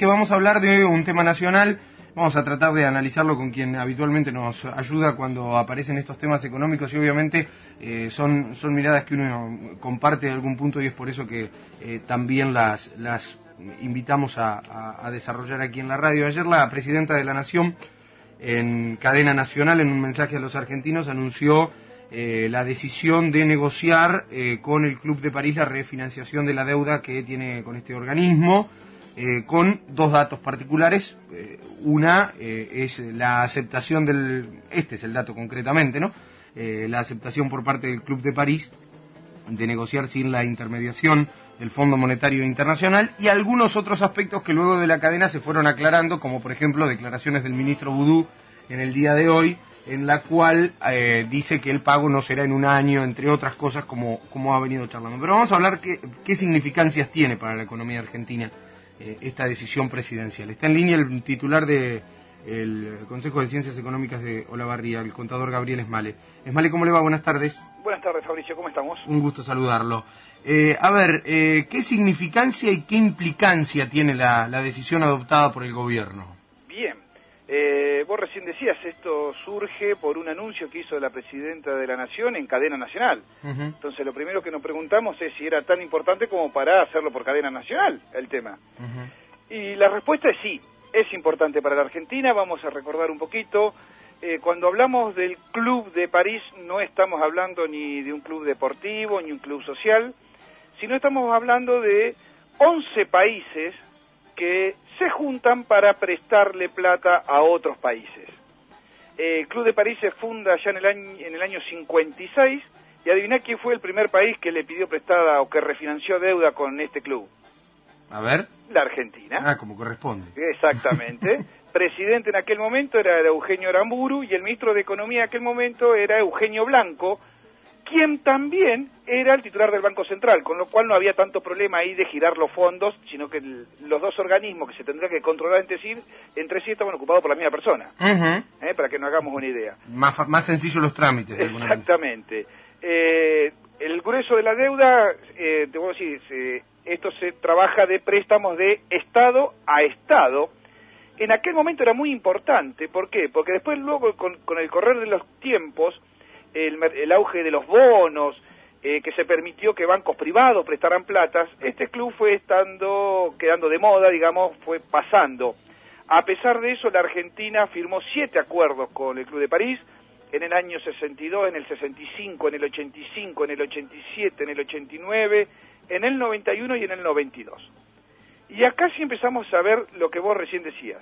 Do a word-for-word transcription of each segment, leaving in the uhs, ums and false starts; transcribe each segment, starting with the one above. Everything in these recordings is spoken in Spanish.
que vamos a hablar de un tema nacional. Vamos a tratar de analizarlo con quien habitualmente nos ayuda cuando aparecen estos temas económicos y obviamente eh, son, son miradas que uno comparte de algún punto y es por eso que eh, también las, las invitamos a, a, a desarrollar aquí en la radio. Ayer la presidenta de la Nación, en cadena nacional, en un mensaje a los argentinos, anunció eh, la decisión de negociar eh, con el Club de París la refinanciación de la deuda que tiene con este organismo. Eh, con dos datos particulares. Eh, una eh, es la aceptación del, este es el dato concretamente, ¿no? Eh, la aceptación por parte del Club de París de negociar sin la intermediación del Fondo Monetario Internacional y algunos otros aspectos que luego de la cadena se fueron aclarando, como por ejemplo declaraciones del ministro Boudou en el día de hoy, en la cual eh, dice que el pago no será en un año, entre otras cosas, como, como ha venido charlando. Pero vamos a hablar qué, qué significancias tiene para la economía argentina esta decisión presidencial. Está en línea el titular del Consejo de Ciencias Económicas de Olavarría, el contador Gabriel Esmale. Esmale, ¿cómo le va? Buenas tardes. Buenas tardes, Fabricio, ¿cómo estamos? Un gusto saludarlo. Eh, a ver, eh, ¿qué significancia y qué implicancia tiene la, la decisión adoptada por el gobierno? Bien, eh, vos recién decías, esto surge por un anuncio que hizo la presidenta de la Nación en cadena nacional. Uh-huh. Entonces lo primero que nos preguntamos es si era tan importante como para hacerlo por cadena nacional, el tema. Uh-huh. Y la respuesta es sí, es importante para la Argentina. Vamos a recordar un poquito, eh, cuando hablamos del Club de París no estamos hablando ni de un club deportivo, ni un club social, sino estamos hablando de once países que se juntan para prestarle plata a otros países. Eh, el Club de París se funda ya en el año, en el año cincuenta y seis, y adiviná quién fue el primer país que le pidió prestada o que refinanció deuda con este club. A ver. La Argentina. Ah, como corresponde. Exactamente. Presidente en aquel momento era Eugenio Aramburu y el ministro de Economía en aquel momento era Eugenio Blanco, quien también era el titular del Banco Central, con lo cual no había tanto problema ahí de girar los fondos, sino que el, los dos organismos que se tendrían que controlar entre sí, entre sí estaban ocupados por la misma persona, uh-huh. eh, para que nos hagamos una idea. Más, más sencillo los trámites. Exactamente. Eh, el grueso de la deuda, eh, te voy a decir, se, esto se trabaja de préstamos de Estado a Estado. En aquel momento era muy importante, ¿por qué? Porque después luego con, con el correr de los tiempos, El, el auge de los bonos, eh, que se permitió que bancos privados prestaran platas, este club fue estando, quedando de moda, digamos, fue pasando. A pesar de eso, la Argentina firmó siete acuerdos con el Club de París, en el año sesenta y dos, en el sesenta y cinco, en el ochenta y cinco, en el ochenta y siete, en el ochenta y nueve, en el noventa y uno y en el noventa y dos. Y acá sí empezamos a ver lo que vos recién decías.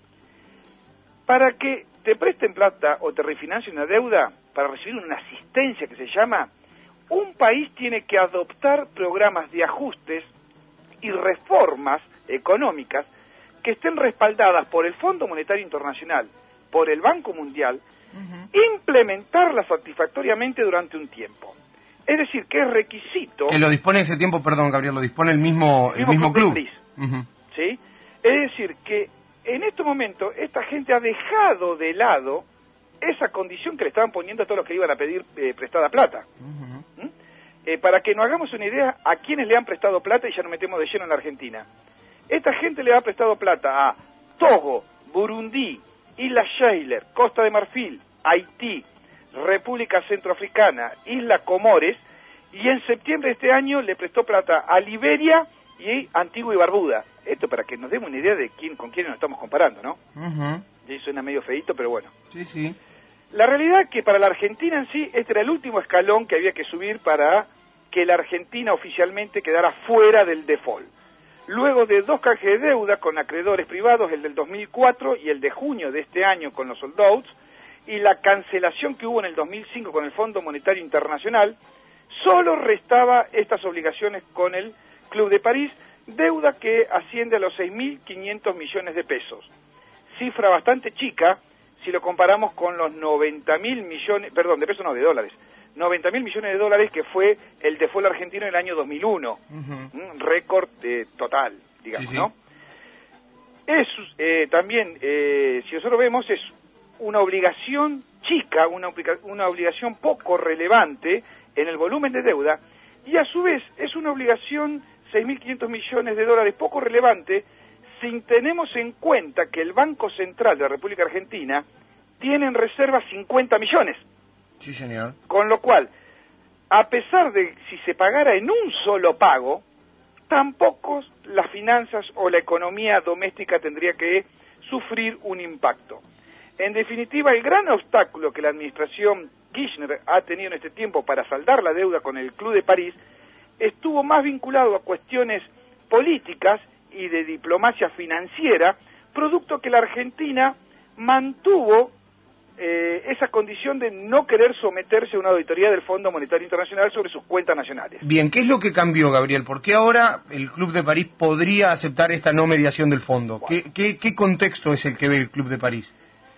Para que te presten plata o te refinancien una deuda, para recibir una asistencia que se llama, un país tiene que adoptar programas de ajustes y reformas económicas que estén respaldadas por el Fondo Monetario Internacional, por el Banco Mundial, uh-huh. implementarlas satisfactoriamente durante un tiempo. Es decir, que es requisito... Que lo dispone ese tiempo, perdón, Gabriel, lo dispone el mismo, el mismo, el mismo club. club. Uh-huh. ¿Sí? Es decir, que en este momento esta gente ha dejado de lado esa condición que le estaban poniendo a todos los que iban a pedir eh, prestada plata. Uh-huh. ¿Mm? Eh, para que nos hagamos una idea a quienes le han prestado plata, y ya nos metemos de lleno en la Argentina. Esta gente le ha prestado plata a Togo, Burundi, Islas Seychelles, Costa de Marfil, Haití, República Centroafricana, Isla Comores, y en septiembre de este año le prestó plata a Liberia y Antigua y Barbuda. Esto para que nos demos una idea de quién con quién nos estamos comparando, ¿no? Uh-huh. Y suena medio feíto, pero bueno. Sí, sí. La realidad es que para la Argentina en sí, este era el último escalón que había que subir para que la Argentina oficialmente quedara fuera del default. Luego de dos canjes de deuda con acreedores privados, el del dos mil cuatro y el de junio de este año con los holdouts, y la cancelación que hubo en el dos mil cinco con el Fondo Monetario Internacional, solo restaba estas obligaciones con el Club de París, deuda que asciende a los seis mil quinientos millones de pesos. Cifra bastante chica si lo comparamos con los noventa mil millones, perdón, de pesos no, de dólares, noventa mil millones de dólares que fue el default argentino en el año dos mil uno, uh-huh. un récord eh, total, digamos, sí, sí. ¿no? Es eh, también, eh, si nosotros vemos, es una obligación chica, una, una obligación poco relevante en el volumen de deuda, y a su vez es una obligación seis mil quinientos millones de dólares poco relevante si tenemos en cuenta que el Banco Central de la República Argentina tiene en reserva cincuenta millones. Sí, señor. Con lo cual, a pesar de si se pagara en un solo pago, tampoco las finanzas o la economía doméstica tendría que sufrir un impacto. En definitiva, el gran obstáculo que la administración Kirchner ha tenido en este tiempo para saldar la deuda con el Club de París estuvo más vinculado a cuestiones políticas y de diplomacia financiera, producto que la Argentina mantuvo eh, esa condición de no querer someterse a una auditoría del Fondo Monetario Internacional sobre sus cuentas nacionales. Bien, ¿qué es lo que cambió, Gabriel? ¿Por qué ahora el Club de París podría aceptar esta no mediación del fondo? ¿Qué, qué, qué contexto es el que ve el Club de París?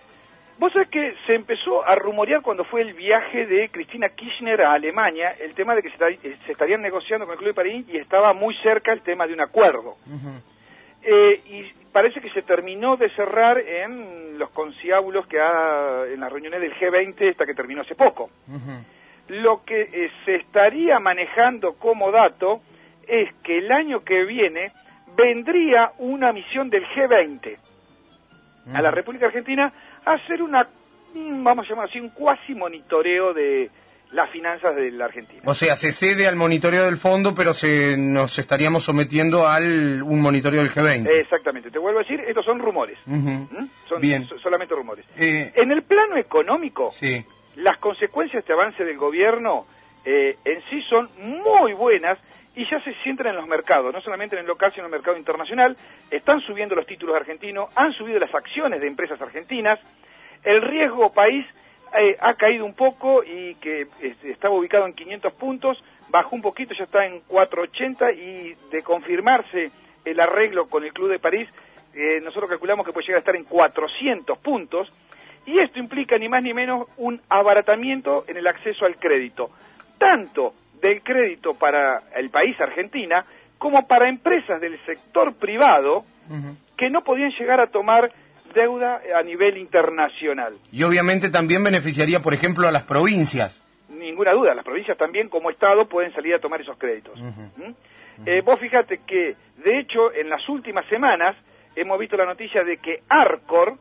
Vos sabés que se empezó a rumorear cuando fue el viaje de Cristina Kirchner a Alemania, el tema de que se, se estarían negociando con el Club de París y estaba muy cerca el tema de un acuerdo. Uh-huh. eh, y parece que se terminó de cerrar en los conciliábulos que ha, en las reuniones del G veinte, esta que terminó hace poco. Uh-huh. Lo que eh, se estaría manejando como dato es que el año que viene vendría una misión del G veinte uh-huh. a la República Argentina a hacer una, vamos a llamar así, un cuasi monitoreo de las finanzas de la Argentina. O sea, se cede al monitoreo del fondo, pero se nos estaríamos sometiendo al un monitoreo del G veinte. Exactamente, te vuelvo a decir, estos son rumores. Uh-huh. ¿Mm? Son Bien. So, solamente rumores. Eh... En el plano económico, sí. las consecuencias de este avance del gobierno eh, en sí son muy buenas y ya se sienten en los mercados, no solamente en el local, sino en el mercado internacional. Están subiendo los títulos argentinos, han subido las acciones de empresas argentinas, el riesgo país eh, ha caído un poco y que eh, estaba ubicado en quinientos puntos, bajó un poquito, ya está en cuatrocientos ochenta y de confirmarse el arreglo con el Club de París, eh, nosotros calculamos que puede llegar a estar en cuatrocientos puntos, y esto implica ni más ni menos un abaratamiento en el acceso al crédito, tanto del crédito para el país Argentina, como para empresas del sector privado uh-huh. que no podían llegar a tomar deuda a nivel internacional. Y obviamente también beneficiaría, por ejemplo, a las provincias. Ninguna duda, las provincias también como Estado pueden salir a tomar esos créditos. Uh-huh. ¿Mm? Uh-huh. Eh, vos fíjate que, de hecho, en las últimas semanas hemos visto la noticia de que Arcor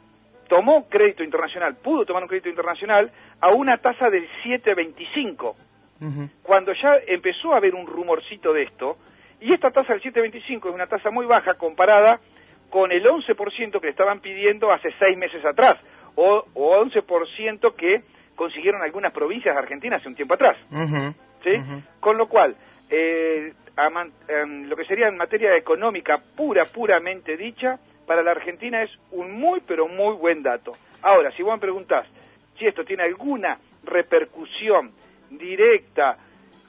tomó crédito internacional, pudo tomar un crédito internacional a una tasa del siete veinticinco. Uh-huh. Cuando ya empezó a haber un rumorcito de esto, y esta tasa del siete veinticinco es una tasa muy baja comparada con el once por ciento que le estaban pidiendo hace seis meses atrás, o, o once por ciento que consiguieron algunas provincias de Argentina hace un tiempo atrás. Uh-huh. ¿Sí? Uh-huh. Con lo cual, eh, a man, en lo que sería en materia económica pura, puramente dicha, para la Argentina es un muy, pero muy buen dato. Ahora, si vos me preguntás si esto tiene alguna repercusión directa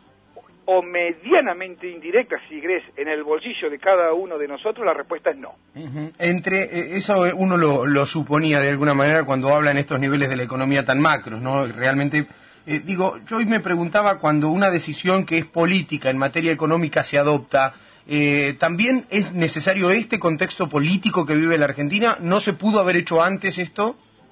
o medianamente indirecta, si crees, en el bolsillo de cada uno de nosotros, la respuesta es no. Uh-huh. Entre eh, eso uno lo, lo suponía de alguna manera cuando habla en estos niveles de la economía tan macros, ¿no? Realmente, eh, digo, yo hoy me preguntaba cuando una decisión que es política en materia económica se adopta, eh, ¿también es necesario este contexto político que vive la Argentina? ¿No se pudo haber hecho antes esto?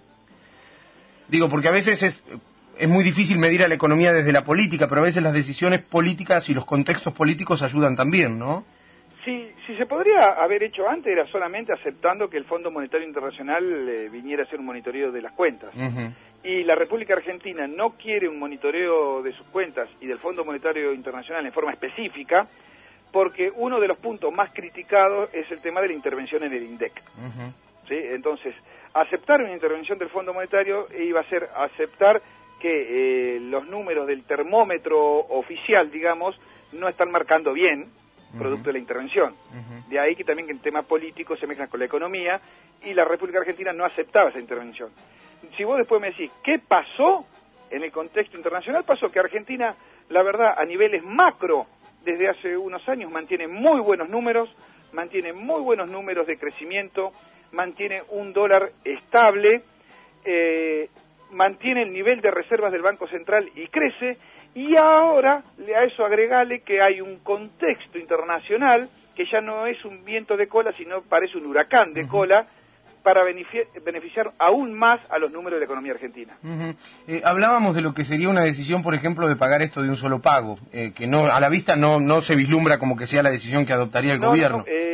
Digo, porque a veces es... Es muy difícil medir a la economía desde la política, pero a veces las decisiones políticas y los contextos políticos ayudan también, ¿no? Sí, si se podría haber hecho antes era solamente aceptando que el Fondo Monetario Internacional eh, viniera a hacer un monitoreo de las cuentas. Uh-huh. Y la República Argentina no quiere un monitoreo de sus cuentas y del Fondo Monetario Internacional en forma específica, porque uno de los puntos más criticados es el tema de la intervención en el INDEC. Uh-huh. ¿Sí? Entonces, aceptar una intervención del Fondo Monetario iba a ser aceptar que eh, los números del termómetro oficial, digamos, no están marcando bien, uh-huh. producto de la intervención. Uh-huh. De ahí que también que el tema político se mezcla con la economía, y la República Argentina no aceptaba esa intervención. Si vos después me decís, ¿qué pasó en el contexto internacional? Pasó que Argentina, la verdad, a niveles macro, desde hace unos años, mantiene muy buenos números, mantiene muy buenos números de crecimiento, mantiene un dólar estable, eh, mantiene el nivel de reservas del Banco Central y crece, y ahora a eso agregale que hay un contexto internacional que ya no es un viento de cola, sino parece un huracán de uh-huh. cola, para beneficiar, beneficiar aún más a los números de la economía argentina. Uh-huh. Eh, hablábamos de lo que sería una decisión, por ejemplo, de pagar esto de un solo pago, eh, que no a la vista no no se vislumbra como que sea la decisión que adoptaría el no, gobierno. No, no. Eh,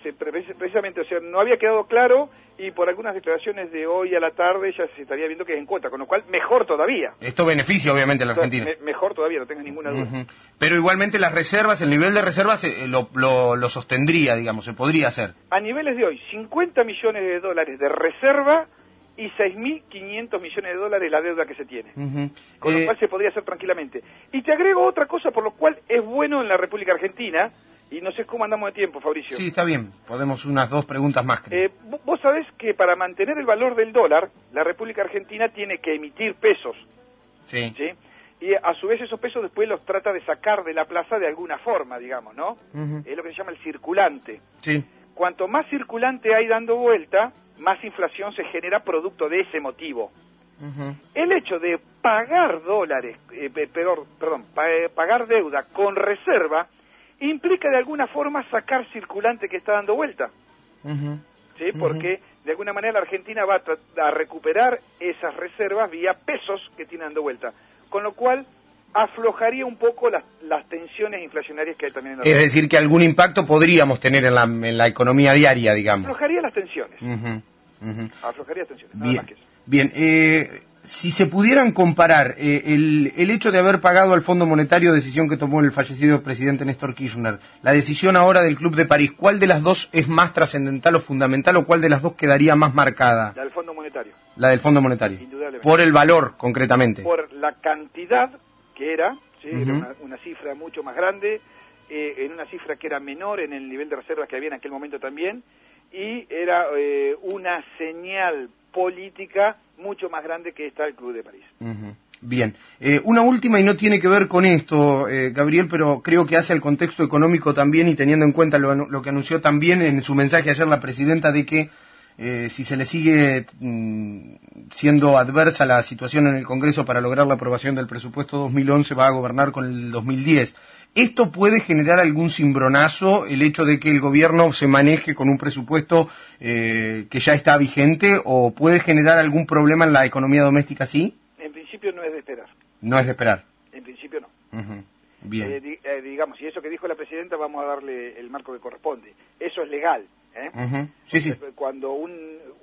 se, precisamente, o sea, no había quedado claro y por algunas declaraciones de hoy a la tarde ya se estaría viendo que es en cuota, con lo cual mejor todavía. Esto beneficia obviamente a la Argentina. Me, mejor todavía, no tengas ninguna duda. Uh-huh. Pero igualmente las reservas, el nivel de reservas eh, lo, lo, lo sostendría, digamos, se podría hacer. A niveles de hoy, cincuenta millones de dólares de reserva y seis mil quinientos millones de dólares la deuda que se tiene. Uh-huh. Con lo eh... cual se podría hacer tranquilamente. Y te agrego otra cosa por lo cual es bueno en la República Argentina. Y no sé cómo andamos de tiempo, Fabricio. Sí, está bien. Podemos unas dos preguntas más. Eh, vos sabés que para mantener el valor del dólar, la República Argentina tiene que emitir pesos. Sí. ¿Sí? Y a su vez esos pesos después los trata de sacar de la plaza de alguna forma, digamos, ¿no? Uh-huh. Es lo que se llama el circulante. Sí. Cuanto más circulante hay dando vuelta, más inflación se genera producto de ese motivo. Uh-huh. El hecho de pagar dólares, eh, perdón, perdón, pagar deuda con reserva, implica de alguna forma sacar circulante que está dando vuelta. Uh-huh. ¿Sí? Porque uh-huh. de alguna manera la Argentina va a, a recuperar esas reservas vía pesos que tiene dando vuelta. Con lo cual aflojaría un poco las, las tensiones inflacionarias que hay también en la Es Argentina. Decir, que algún impacto podríamos tener en la, en la economía diaria, digamos. Aflojaría las tensiones. Uh-huh. Uh-huh. Aflojaría las tensiones, nada Bien. más que eso. Bien, eh... si se pudieran comparar eh, el, el hecho de haber pagado al Fondo Monetario, decisión que tomó el fallecido presidente Néstor Kirchner, la decisión ahora del Club de París, ¿cuál de las dos es más trascendental o fundamental o cuál de las dos quedaría más marcada? La del Fondo Monetario. La del Fondo Monetario. Indudablemente. Por el valor, concretamente. Por la cantidad que era, ¿sí? Uh-huh. Era una, una cifra mucho más grande, eh, en una cifra que era menor en el nivel de reservas que había en aquel momento también, y era eh, una señal política mucho más grande que está el Club de París. Uh-huh. Bien. Eh, una última y no tiene que ver con esto, eh, Gabriel, pero creo que hace al contexto económico también y teniendo en cuenta lo, lo que anunció también en su mensaje ayer la presidenta de que eh, si se le sigue mm, siendo adversa la situación en el Congreso para lograr la aprobación del presupuesto dos mil once va a gobernar con el dos mil diez. ¿Esto puede generar algún cimbronazo, el hecho de que el gobierno se maneje con un presupuesto eh, que ya está vigente, o puede generar algún problema en la economía doméstica, sí? En principio no es de esperar. No es de esperar. En principio no. Uh-huh. Bien. Eh, di, eh, digamos, y eso que dijo la presidenta vamos a darle el marco que corresponde. Eso es legal. ¿eh? Uh-huh. Sí, sí. Cuando un,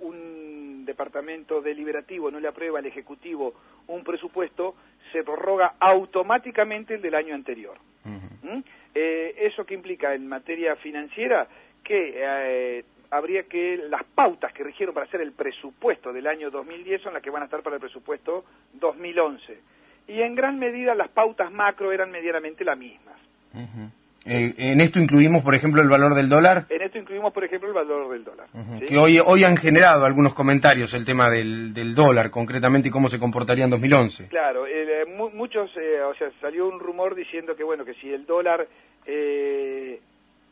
un departamento deliberativo no le aprueba al Ejecutivo un presupuesto, se prorroga automáticamente el del año anterior. Uh-huh. ¿Mm? Eh, ¿Eso qué implica en materia financiera? Que eh, habría que, las pautas que rigieron para hacer el presupuesto del año dos mil diez son las que van a estar para el presupuesto dos mil once. Y en gran medida las pautas macro eran medianamente las mismas. Uh-huh. Eh, ¿En esto incluimos, por ejemplo, el valor del dólar? En esto incluimos, por ejemplo, el valor del dólar. Uh-huh. ¿Sí? Que hoy hoy han generado algunos comentarios el tema del, del dólar, concretamente, y cómo se comportaría en dos mil once. Claro, eh, mu muchos, eh, o sea, salió un rumor diciendo que, bueno, que si el dólar, eh,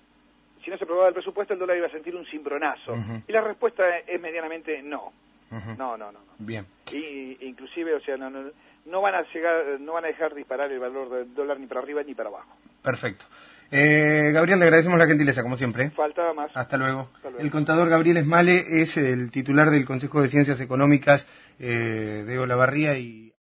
si no se aprobaba el presupuesto, el dólar iba a sentir un cimbronazo. Uh-huh. Y la respuesta es medianamente no. Uh-huh. No, no, no, no. Bien. Y, inclusive, o sea, no, no, no van a llegar, no van a dejar disparar el valor del dólar ni para arriba ni para abajo. Perfecto. Eh, Gabriel, le agradecemos la gentileza, como siempre. Faltaba más. Hasta luego. Hasta luego. El contador Gabriel Esmale es el titular del Consejo de Ciencias Económicas eh, de Olavarría y...